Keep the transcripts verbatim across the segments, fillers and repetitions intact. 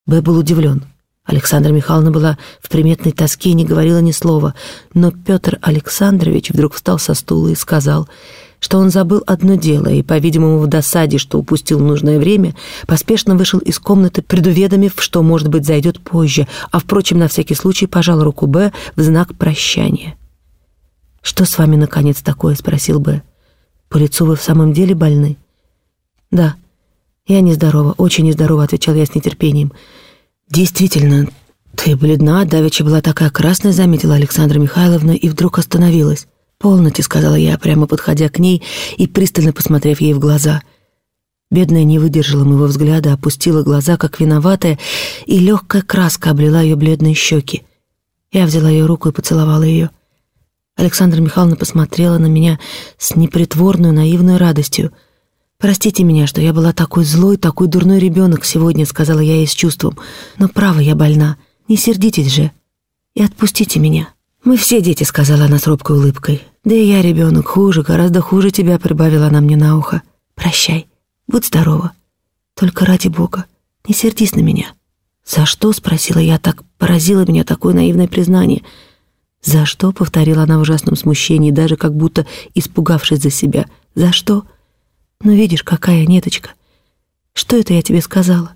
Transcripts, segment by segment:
Б был удивлен. Александра Михайловна была в приметной тоске и не говорила ни слова, но Петр Александрович вдруг встал со стула и сказал, что он забыл одно дело и, по-видимому, в досаде, что упустил нужное время, поспешно вышел из комнаты, предуведомив, что, может быть, зайдет позже, а, впрочем, на всякий случай пожал руку Б в знак прощания. «Что с вами, наконец, такое?» — спросил Б. «По лицу вы в самом деле больны?» «Да, я нездорова, очень нездорова», — отвечал я с нетерпением. «Действительно, ты бледна, давеча была такая красная», — заметила Александра Михайловна и вдруг остановилась. «Полноте», — сказала я, прямо подходя к ней и пристально посмотрев ей в глаза. Бедная не выдержала моего взгляда, опустила глаза, как виноватая, и легкая краска облила ее бледные щеки. Я взяла ее руку и поцеловала ее. Александра Михайловна посмотрела на меня с непритворной, наивной радостью. «Простите меня, что я была такой злой, такой дурной ребенок сегодня», — сказала я ей с чувством. «Но право, я больна. Не сердитесь же. И отпустите меня». «Мы все дети», — сказала она с робкой улыбкой. «Да и я ребенок, хуже, гораздо хуже тебя», — прибавила она мне на ухо. «Прощай, будь здорова. Только ради Бога, не сердись на меня». «За что?» — спросила я, так поразило меня такое наивное признание. «За что?» — повторила она в ужасном смущении, даже как будто испугавшись за себя. «За что? Ну, видишь, какая неточка. Что это я тебе сказала?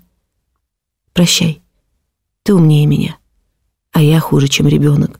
Прощай, ты умнее меня, а я хуже, чем ребенок».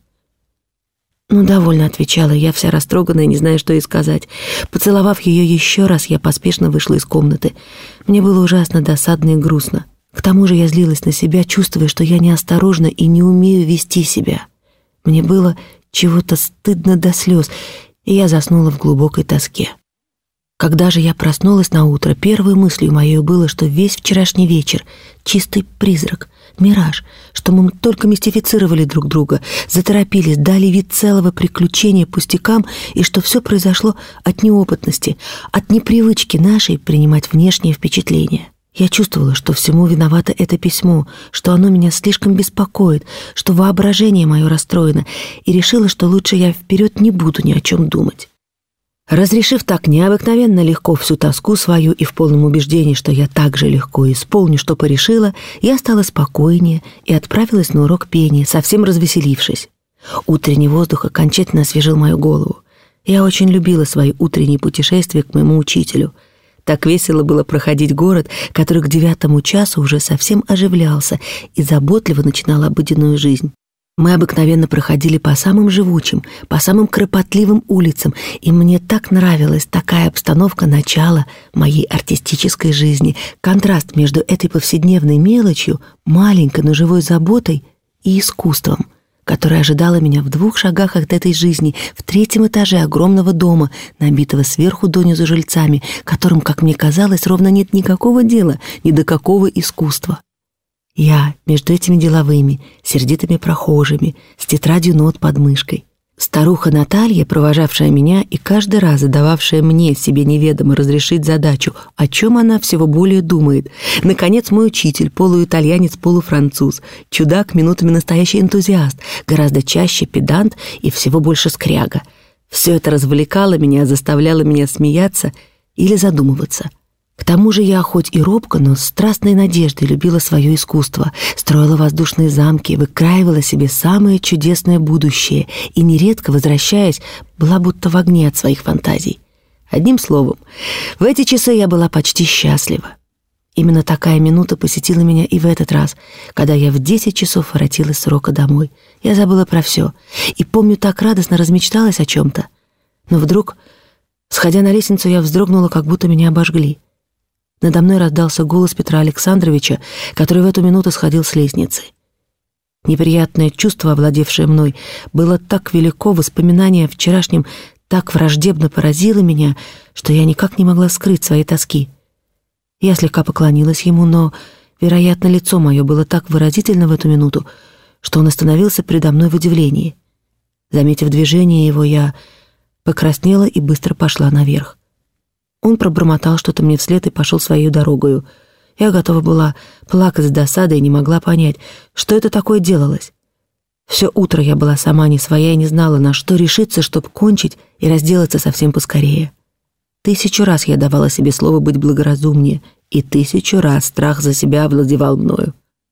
«Ну, довольно», — отвечала я, вся растроганная, не зная, что ей сказать. Поцеловав ее еще раз, я поспешно вышла из комнаты. Мне было ужасно досадно и грустно. К тому же я злилась на себя, чувствуя, что я неосторожна и не умею вести себя. Мне было чего-то стыдно до слез, и я заснула в глубокой тоске. Когда же я проснулась наутро, первой мыслью моей было, что весь вчерашний вечер — чистый призрак, мираж, что мы только мистифицировали друг друга, заторопились, дали вид целого приключения пустякам, и что все произошло от неопытности, от непривычки нашей принимать внешние впечатления. Я чувствовала, что всему виновато это письмо, что оно меня слишком беспокоит, что воображение мое расстроено, и решила, что лучше я вперед не буду ни о чем думать. Разрешив так необыкновенно легко всю тоску свою и в полном убеждении, что я так же легко исполню, что порешила, я стала спокойнее и отправилась на урок пения, совсем развеселившись. Утренний воздух окончательно освежил мою голову. Я очень любила свои утренние путешествия к моему учителю. Так весело было проходить город, который к девятому часу уже совсем оживлялся и заботливо начинал обыденную жизнь. Мы обыкновенно проходили по самым живучим, по самым кропотливым улицам, и мне так нравилась такая обстановка начала моей артистической жизни, контраст между этой повседневной мелочью, маленькой, но живой заботой и искусством, которое ожидало меня в двух шагах от этой жизни, в третьем этаже огромного дома, набитого сверху донизу жильцами, которым, как мне казалось, ровно нет никакого дела, ни до какого искусства. Я между этими деловыми, сердитыми прохожими, с тетрадью нот под мышкой. Старуха Наталья, провожавшая меня и каждый раз задававшая мне себе неведомо разрешить задачу, о чем она всего более думает. Наконец, мой учитель, полуитальянец, полуфранцуз, чудак, минутами настоящий энтузиаст, гораздо чаще педант и всего больше скряга. Все это развлекало меня, заставляло меня смеяться или задумываться. К тому же я хоть и робко, но с страстной надеждой любила свое искусство, строила воздушные замки, выкраивала себе самое чудесное будущее и, нередко возвращаясь, была будто в огне от своих фантазий. Одним словом, в эти часы я была почти счастлива. Именно такая минута посетила меня и в этот раз, когда я в десять часов воротилась с урока домой. Я забыла про все и, помню, так радостно размечталась о чем-то. Но вдруг, сходя на лестницу, я вздрогнула, как будто меня обожгли. Надо мной раздался голос Петра Александровича, который в эту минуту сходил с лестницы. Неприятное чувство, овладевшее мной, было так велико, воспоминание о вчерашнем так враждебно поразило меня, что я никак не могла скрыть своей тоски. Я слегка поклонилась ему, но, вероятно, лицо мое было так выразительно в эту минуту, что он остановился предо мной в удивлении. Заметив движение его, я покраснела и быстро пошла наверх. Он пробормотал что-то мне вслед и пошел своей дорогою. Я готова была плакать с досадой и не могла понять, что это такое делалось. Все утро я была сама не своя и не знала, на что решиться, чтобы кончить и разделаться совсем поскорее. Тысячу раз я давала себе слово быть благоразумнее, и тысячу раз страх за себя овладевал мною.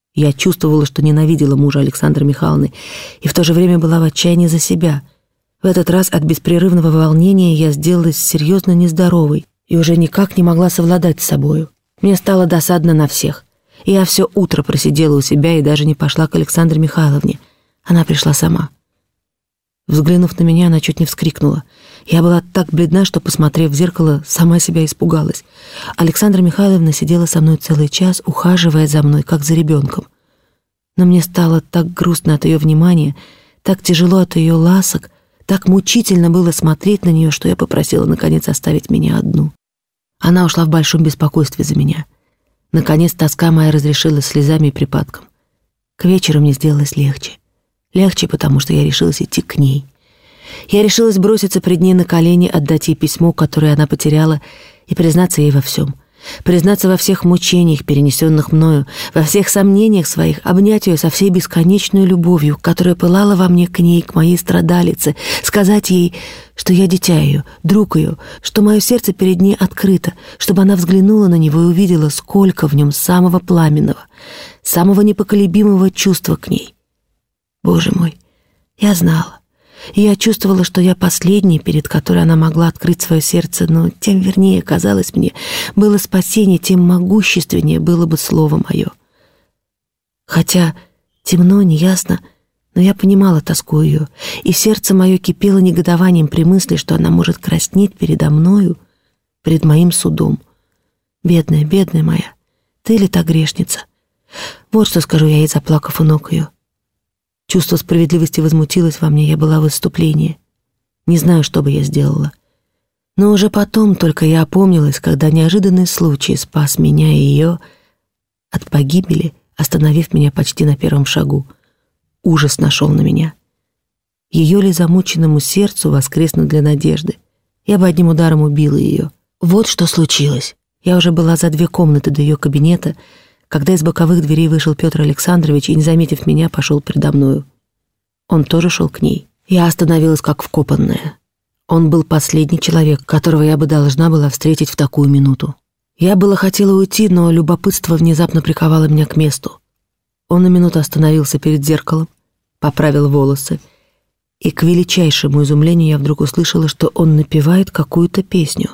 Я чувствовала, что ненавидела мужа Александры Михайловны, и в то же время была в отчаянии за себя. В этот раз от беспрерывного волнения я сделалась серьезно нездоровой и уже никак не могла совладать с собою. Мне стало досадно на всех. Я все утро просидела у себя и даже не пошла к Александре Михайловне. Она пришла сама. Взглянув на меня, она чуть не вскрикнула. Я была так бледна, что, посмотрев в зеркало, сама себя испугалась. Александра Михайловна сидела со мной целый час, ухаживая за мной, как за ребенком. Но мне стало так грустно от ее внимания, так тяжело от ее ласок, так мучительно было смотреть на нее, что я попросила, наконец, оставить меня одну. Она ушла в большом беспокойстве за меня. Наконец, тоска моя разрешилась слезами и припадком. К вечеру мне сделалось легче. Легче, потому что я решилась идти к ней. Я решилась броситься пред ней на колени, отдать ей письмо, которое она потеряла, и признаться ей во всем. Признаться во всех мучениях, перенесенных мною, во всех сомнениях своих, обнять ее со всей бесконечной любовью, которая пылала во мне к ней, к моей страдалице, сказать ей, что я дитя ее, друг ее, что мое сердце перед ней открыто, чтобы она взглянула на него и увидела, сколько в нем самого пламенного, самого непоколебимого чувства к ней. Боже мой, я знала. И я чувствовала, что я последний, перед которой она могла открыть свое сердце, но тем вернее, казалось мне, было спасение, тем могущественнее было бы слово мое. Хотя темно, неясно, но я понимала тоску ее, и сердце мое кипело негодованием при мысли, что она может краснеть передо мною, перед моим судом. Бедная, бедная моя, ты ли та грешница? Вот что скажу я ей, заплакав у ног ее. Чувство справедливости возмутилось во мне, я была в выступлении. Не знаю, что бы я сделала. Но уже потом только я опомнилась, когда неожиданный случай спас меня и ее от погибели, остановив меня почти на первом шагу. Ужас нашел на меня. Ее ли замученному сердцу воскреснуть для надежды? Я бы одним ударом убила ее. Вот что случилось. Я уже была за две комнаты до ее кабинета, когда из боковых дверей вышел Петр Александрович и, не заметив меня, пошел передо мною. Он тоже шел к ней. Я остановилась как вкопанная. Он был последний человек, которого я бы должна была встретить в такую минуту. Я было хотела уйти, но любопытство внезапно приковало меня к месту. Он на минуту остановился перед зеркалом, поправил волосы, и к величайшему изумлению я вдруг услышала, что он напевает какую-то песню.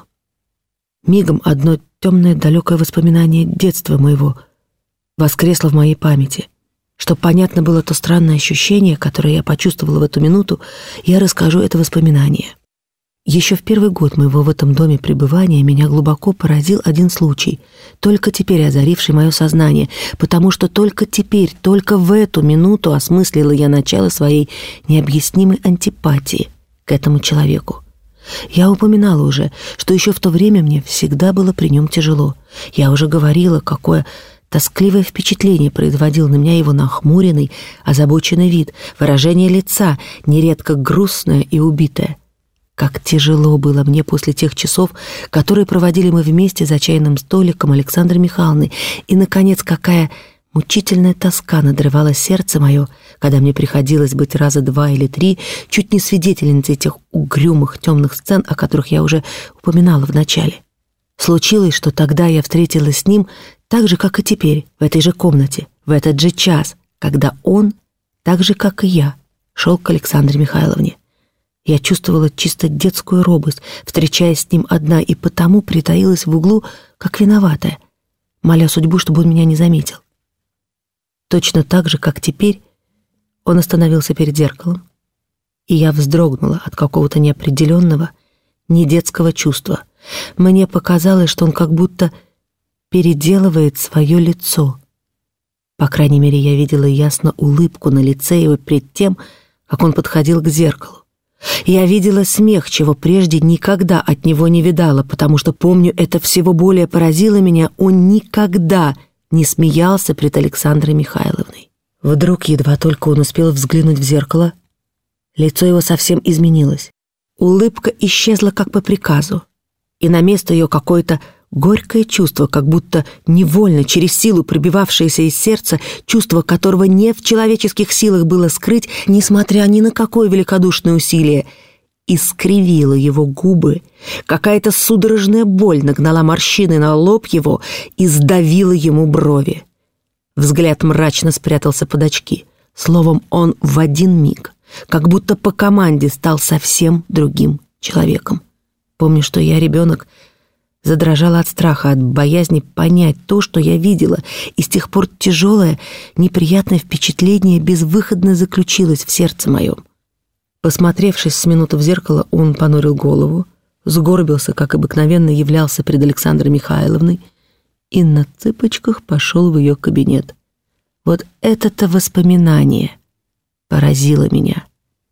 Мигом одно темное далекое воспоминание детства моего воскресло в моей памяти. Чтоб понятно было то странное ощущение, которое я почувствовала в эту минуту, я расскажу это воспоминание. Еще в первый год моего в этом доме пребывания меня глубоко поразил один случай, только теперь озаривший мое сознание, потому что только теперь, только в эту минуту осмыслила я начало своей необъяснимой антипатии к этому человеку. Я упоминала уже, что еще в то время мне всегда было при нем тяжело. Я уже говорила, какое тоскливое впечатление производил на меня его нахмуренный, озабоченный вид, выражение лица, нередко грустное и убитое. Как тяжело было мне после тех часов, которые проводили мы вместе за чайным столиком Александры Михайловны, и, наконец, какая мучительная тоска надрывала сердце мое, когда мне приходилось быть раза два или три чуть не свидетельницей тех угрюмых темных сцен, о которых я уже упоминала в начале. Случилось, что тогда я встретилась с ним так же, как и теперь, в этой же комнате, в этот же час, когда он, так же, как и я, шел к Александре Михайловне. Я чувствовала чисто детскую робость, встречаясь с ним одна, и потому притаилась в углу, как виноватая, моля судьбу, чтобы он меня не заметил. Точно так же, как теперь, он остановился перед зеркалом, и я вздрогнула от какого-то неопределенного, недетского чувства. Мне показалось, что он как будто переделывает свое лицо. По крайней мере, я видела ясно улыбку на лице его перед тем, как он подходил к зеркалу. Я видела смех, чего прежде никогда от него не видала, потому что, помню, это всего более поразило меня, он никогда не смеялся пред Александрой Михайловной. Вдруг, едва только он успел взглянуть в зеркало, лицо его совсем изменилось. Улыбка исчезла как по приказу, и на место ее какое-то горькое чувство, как будто невольно, через силу пробивавшееся из сердца, чувство которого не в человеческих силах было скрыть, несмотря ни на какое великодушное усилие, искривило его губы, какая-то судорожная боль нагнала морщины на лоб его и сдавила ему брови. Взгляд мрачно спрятался под очки. Словом, он в один миг, как будто по команде, стал совсем другим человеком. Помню, что я, ребенок, задрожала от страха, от боязни понять то, что я видела, и с тех пор тяжелое, неприятное впечатление безвыходно заключилось в сердце моем. Посмотревшись с минуту в зеркало, он понурил голову, сгорбился, как обыкновенно являлся перед Александрой Михайловной, и на цыпочках пошел в ее кабинет. Вот это-то воспоминание поразило меня.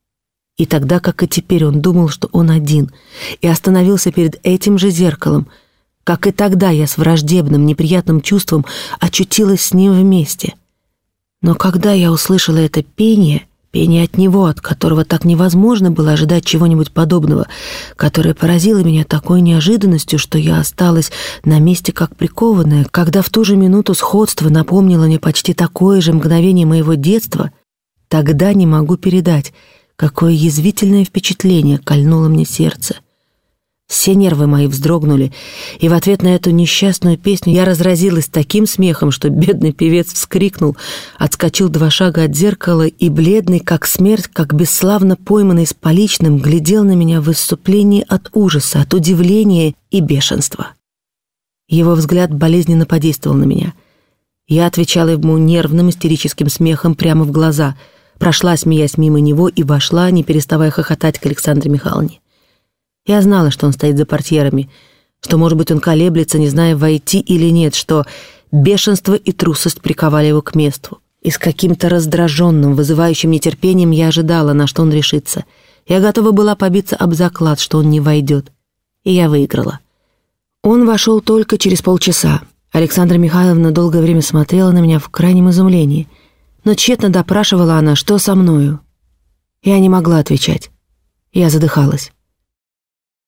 И тогда, как и теперь, он думал, что он один, и остановился перед этим же зеркалом. Как и тогда, я с враждебным, неприятным чувством очутилась с ним вместе. Но когда я услышала это пение, пение от него, от которого так невозможно было ожидать чего-нибудь подобного, которое поразило меня такой неожиданностью, что я осталась на месте как прикованная, когда в ту же минуту сходство напомнило мне почти такое же мгновение моего детства, тогда не могу передать, какое язвительное впечатление кольнуло мне сердце. Все нервы мои вздрогнули, и в ответ на эту несчастную песню я разразилась таким смехом, что бедный певец вскрикнул, отскочил два шага от зеркала и, бледный, как смерть, как бесславно пойманный с поличным, глядел на меня в исступлении от ужаса, от удивления и бешенства. Его взгляд болезненно подействовал на меня. Я отвечала ему нервным истерическим смехом прямо в глаза, прошла, смеясь мимо него, и вошла, не переставая хохотать, к Александре Михайловне. Я знала, что он стоит за портьерами, что, может быть, он колеблется, не зная, войти или нет, что бешенство и трусость приковали его к месту. И с каким-то раздраженным, вызывающим нетерпением я ожидала, на что он решится. Я готова была побиться об заклад, что он не войдет. И я выиграла. Он вошел только через полчаса. Александра Михайловна долгое время смотрела на меня в крайнем изумлении, но тщетно допрашивала она, что со мною. Я не могла отвечать. Я задыхалась.